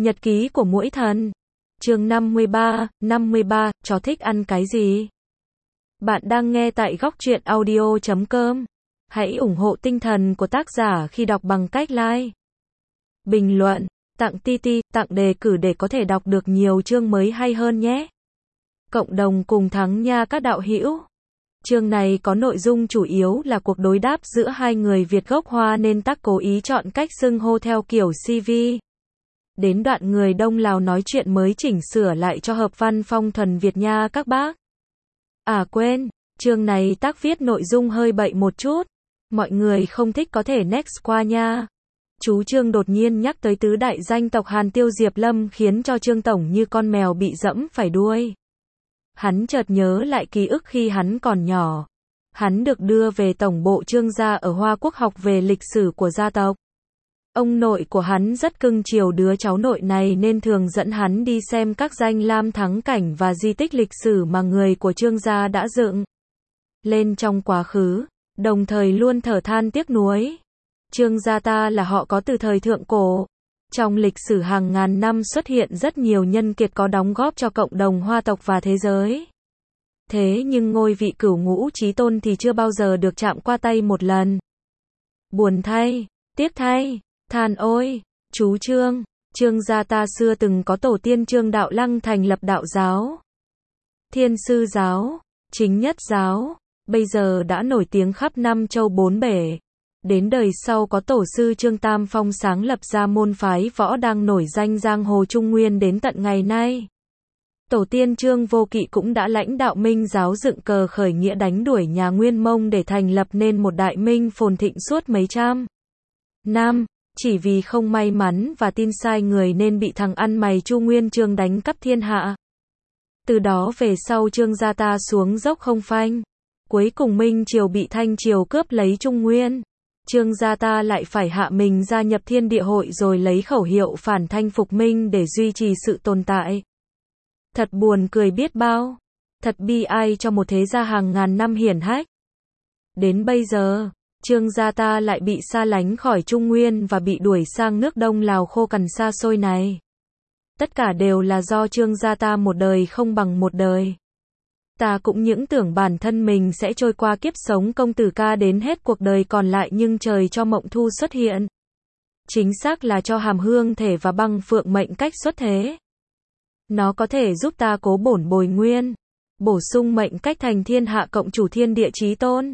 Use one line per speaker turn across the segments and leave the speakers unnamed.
Nhật ký của muỗi thần. Chương 53, chó thích ăn cái gì? Bạn đang nghe tại góc truyện audio.com. Hãy ủng hộ tinh thần của tác giả khi đọc bằng cách like, bình luận, tặng TT, tặng đề cử để có thể đọc được nhiều chương mới hay hơn nhé. Cộng đồng cùng thắng nha các đạo hữu. Chương này có nội dung chủ yếu là cuộc đối đáp giữa hai người Việt gốc Hoa nên tác cố ý chọn cách xưng hô theo kiểu CV. Đến đoạn người Đông Lào nói chuyện mới chỉnh sửa lại cho hợp văn phong thuần Việt nha các bác. À quên, chương này tác viết nội dung hơi bậy một chút. Mọi người không thích có thể next qua nha. Chú Trương đột nhiên nhắc tới tứ đại danh tộc Hàn Tiêu Diệp Lâm khiến cho Trương Tổng như con mèo bị dẫm phải đuôi. Hắn chợt nhớ lại ký ức khi hắn còn nhỏ. Hắn được đưa về tổng bộ Trương gia ở Hoa Quốc học về lịch sử của gia tộc. Ông nội của hắn rất cưng chiều đứa cháu nội này nên thường dẫn hắn đi xem các danh lam thắng cảnh và di tích lịch sử mà người của Trương gia đã dựng lên trong quá khứ, đồng thời luôn thở than tiếc nuối. Trương gia ta là họ có từ thời thượng cổ. Trong lịch sử hàng ngàn năm xuất hiện rất nhiều nhân kiệt có đóng góp cho cộng đồng Hoa tộc và thế giới. Thế nhưng ngôi vị cửu ngũ chí tôn thì chưa bao giờ được chạm qua tay một lần. Buồn thay, tiếc thay, than ôi, chú Trương, Trương gia ta xưa từng có tổ tiên Trương Đạo Lăng thành lập đạo giáo, Thiên Sư giáo, Chính Nhất giáo, bây giờ đã nổi tiếng khắp năm châu bốn bể. Đến đời sau có tổ sư Trương Tam Phong sáng lập ra môn phái võ đang nổi danh giang hồ Trung Nguyên đến tận ngày nay. Tổ tiên Trương Vô Kỵ cũng đã lãnh đạo Minh giáo dựng cờ khởi nghĩa đánh đuổi nhà Nguyên Mông để thành lập nên một đại minh phồn thịnh suốt mấy trăm năm. Chỉ vì không may mắn và tin sai người nên bị thằng ăn mày Chu Nguyên Chương đánh cắp thiên hạ. Từ đó về sau Trương gia ta xuống dốc không phanh. Cuối cùng Minh triều bị Thanh triều cướp lấy Trung Nguyên. Trương gia ta lại phải hạ mình gia nhập Thiên Địa Hội rồi lấy khẩu hiệu phản Thanh phục Minh để duy trì sự tồn tại. Thật buồn cười biết bao. Thật bi ai cho một thế gia hàng ngàn năm hiển hách. Đến bây giờ, Trương gia ta lại bị xa lánh khỏi Trung Nguyên và bị đuổi sang nước Đông Lào khô cằn xa xôi này. Tất cả đều là do Trương gia ta một đời không bằng một đời. Ta cũng những tưởng bản thân mình sẽ trôi qua kiếp sống công tử ca đến hết cuộc đời còn lại nhưng trời cho Mộng Thu xuất hiện. Chính xác là cho Hàm Hương thể và Băng Phượng mệnh cách xuất thế. Nó có thể giúp ta cố bổn bồi nguyên, bổ sung mệnh cách thành thiên hạ cộng chủ thiên địa chí tôn.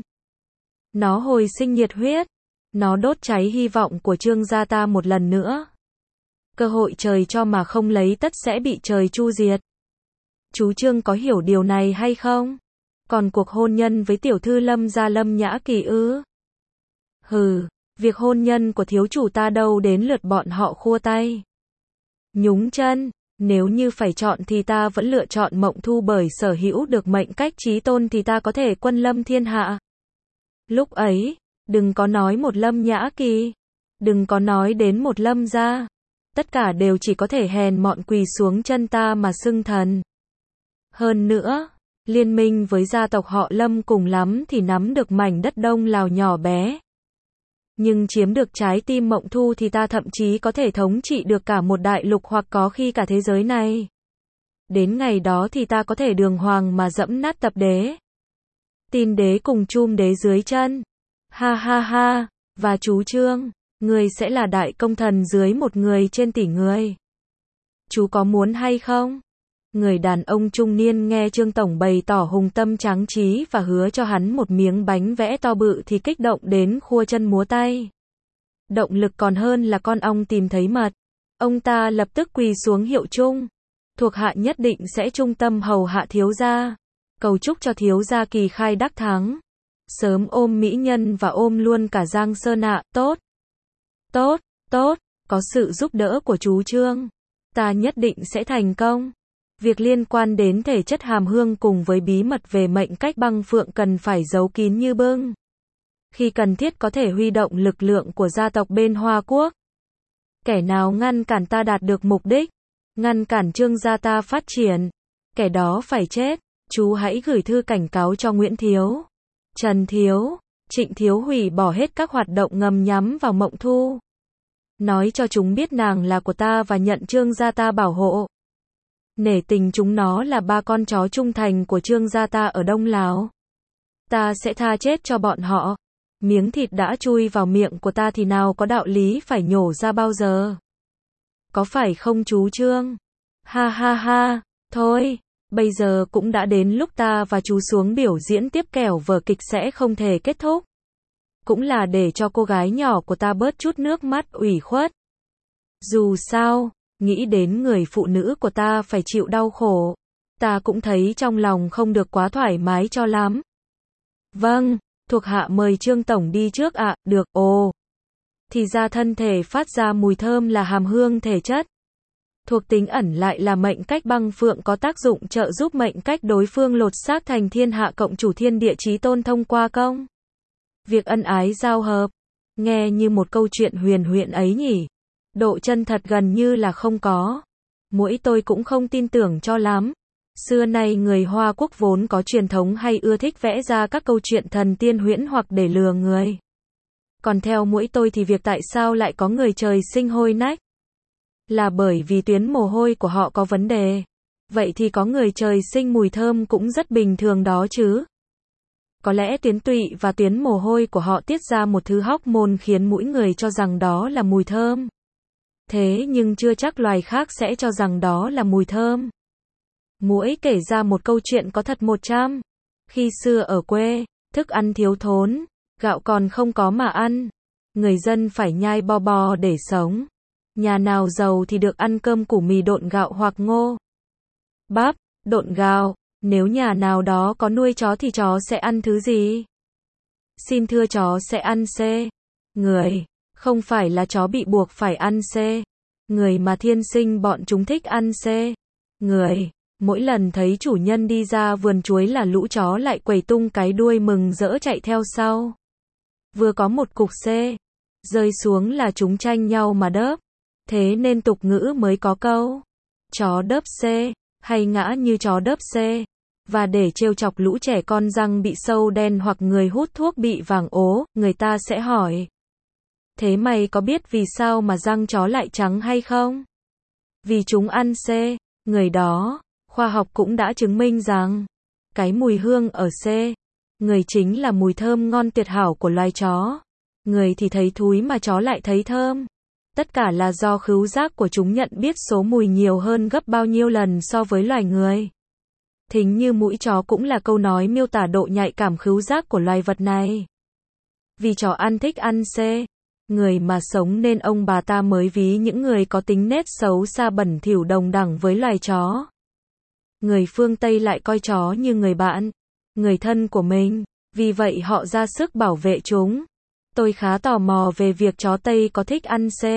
Nó hồi sinh nhiệt huyết, nó đốt cháy hy vọng của Trương gia ta một lần nữa. Cơ hội trời cho mà không lấy tất sẽ bị trời chu diệt. Chú Trương có hiểu điều này hay không? Còn cuộc hôn nhân với tiểu thư Lâm gia Lâm Nhã Kỳ ư? Hừ, việc hôn nhân của thiếu chủ ta đâu đến lượt bọn họ khua tay nhúng chân. Nếu như phải chọn thì ta vẫn lựa chọn Mộng Thu bởi sở hữu được mệnh cách chí tôn thì ta có thể quân lâm thiên hạ. Lúc ấy, đừng có nói một Lâm Nhã Kỳ, đừng có nói đến một Lâm gia. Tất cả đều chỉ có thể hèn mọn quỳ xuống chân ta mà xưng thần. Hơn nữa, liên minh với gia tộc họ Lâm cùng lắm thì nắm được mảnh đất Đông Lào nhỏ bé. Nhưng chiếm được trái tim Mộng Thu thì ta thậm chí có thể thống trị được cả một đại lục hoặc có khi cả thế giới này. Đến ngày đó thì ta có thể đường hoàng mà dẫm nát tập đế. Tin đế cùng chum đế dưới chân. Ha ha ha, và chú Trương, người sẽ là đại công thần dưới một người trên tỷ người. Chú có muốn hay không? Người đàn ông trung niên nghe Trương Tổng bày tỏ hùng tâm tráng trí và hứa cho hắn một miếng bánh vẽ to bự thì kích động đến khua chân múa tay. Động lực còn hơn là con ong tìm thấy mật. Ông ta lập tức quỳ xuống hiệu chung. Thuộc hạ nhất định sẽ trung tâm hầu hạ thiếu gia. Cầu chúc cho thiếu gia kỳ khai đắc thắng. Sớm ôm mỹ nhân và ôm luôn cả Giang Sơn ạ. Tốt. Tốt, tốt, có sự giúp đỡ của chú Trương. Ta nhất định sẽ thành công. Việc liên quan đến thể chất Hàm Hương cùng với bí mật về mệnh cách Băng Phượng cần phải giấu kín như bưng. Khi cần thiết có thể huy động lực lượng của gia tộc bên Hoa Quốc. Kẻ nào ngăn cản ta đạt được mục đích, ngăn cản Trương gia ta phát triển, kẻ đó phải chết. Chú hãy gửi thư cảnh cáo cho Nguyễn Thiếu, Trần Thiếu, Trịnh Thiếu hủy bỏ hết các hoạt động ngầm nhắm vào Mộng Thu. Nói cho chúng biết nàng là của ta và nhận Trương gia ta bảo hộ. Nể tình chúng nó là ba con chó trung thành của Trương gia ta ở Đông Lào. Ta sẽ tha chết cho bọn họ. Miếng thịt đã chui vào miệng của ta thì nào có đạo lý phải nhổ ra bao giờ. Có phải không chú Trương? Ha ha ha, thôi, bây giờ cũng đã đến lúc ta và chú xuống biểu diễn tiếp kẻo vở kịch sẽ không thể kết thúc. Cũng là để cho cô gái nhỏ của ta bớt chút nước mắt ủy khuất. Dù sao, nghĩ đến người phụ nữ của ta phải chịu đau khổ, ta cũng thấy trong lòng không được quá thoải mái cho lắm. Vâng, thuộc hạ mời Trương tổng đi trước ạ, được, ồ. Thì ra thân thể phát ra mùi thơm là hàm hương thể chất. Thuộc tính ẩn lại là mệnh cách băng phượng có tác dụng trợ giúp mệnh cách đối phương lột xác thành thiên hạ cộng chủ thiên địa chí tôn thông qua công. Việc ân ái giao hợp. Nghe như một câu chuyện huyền huyễn ấy nhỉ. Độ chân thật gần như là không có. Mỗi tôi cũng không tin tưởng cho lắm. Xưa nay người Hoa Quốc vốn có truyền thống hay ưa thích vẽ ra các câu chuyện thần tiên huyễn hoặc để lừa người. Còn theo mỗi tôi thì việc tại sao lại có người trời sinh hôi nách? Là bởi vì tuyến mồ hôi của họ có vấn đề. Vậy thì có người trời sinh mùi thơm cũng rất bình thường đó chứ. Có lẽ tuyến tụy và tuyến mồ hôi của họ tiết ra một thứ hormone khiến mỗi người cho rằng đó là mùi thơm. Thế nhưng chưa chắc loài khác sẽ cho rằng đó là mùi thơm. Muỗi kể ra một câu chuyện có thật 100. Khi xưa ở quê, thức ăn thiếu thốn, gạo còn không có mà ăn. Người dân phải nhai bo bo để sống. Nhà nào giàu thì được ăn cơm củ mì độn gạo hoặc ngô bắp, độn gạo. Nếu nhà nào đó có nuôi chó thì chó sẽ ăn thứ gì? Xin thưa chó sẽ ăn C. Người. Không phải là chó bị buộc phải ăn C. Người mà thiên sinh bọn chúng thích ăn C. Người. Mỗi lần thấy chủ nhân đi ra vườn chuối là lũ chó lại quẩy tung cái đuôi mừng rỡ chạy theo sau. Vừa có một cục C. Rơi xuống là chúng tranh nhau mà đớp. Thế nên tục ngữ mới có câu. Chó đớp C. Hay ngã như chó đớp C. Và để trêu chọc lũ trẻ con răng bị sâu đen hoặc người hút thuốc bị vàng ố, người ta sẽ hỏi. Thế mày có biết vì sao mà răng chó lại trắng hay không? Vì chúng ăn C. Người đó, khoa học cũng đã chứng minh rằng, cái mùi hương ở C. Người chính là mùi thơm ngon tuyệt hảo của loài chó. Người thì thấy thúi mà chó lại thấy thơm. Tất cả là do khứu giác của chúng nhận biết số mùi nhiều hơn gấp bao nhiêu lần so với loài người. Thính như mũi chó cũng là câu nói miêu tả độ nhạy cảm khứu giác của loài vật này. Vì chó ăn thích ăn C. Người mà sống nên ông bà ta mới ví những người có tính nết xấu xa bẩn thỉu đồng đẳng với loài chó. Người phương Tây lại coi chó như người bạn, người thân của mình, vì vậy họ ra sức bảo vệ chúng. Tôi khá tò mò về việc chó Tây có thích ăn C.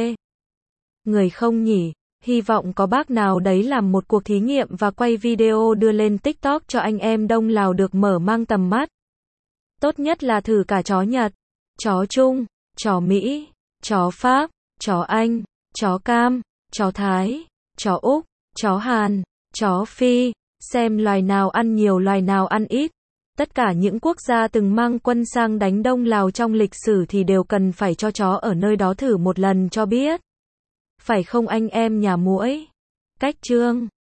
Người không nhỉ? Hy vọng có bác nào đấy làm một cuộc thí nghiệm và quay video đưa lên TikTok cho anh em Đông Lào được mở mang tầm mắt. Tốt nhất là thử cả chó Nhật, chó Trung, chó Mỹ, chó Pháp, chó Anh, chó Cam, chó Thái, chó Úc, chó Hàn, chó Phi, xem loài nào ăn nhiều loài nào ăn ít. Tất cả những quốc gia từng mang quân sang đánh Đông Lào trong lịch sử thì đều cần phải cho chó ở nơi đó thử một lần cho biết. Phải không anh em nhà muỗi? Cách Trương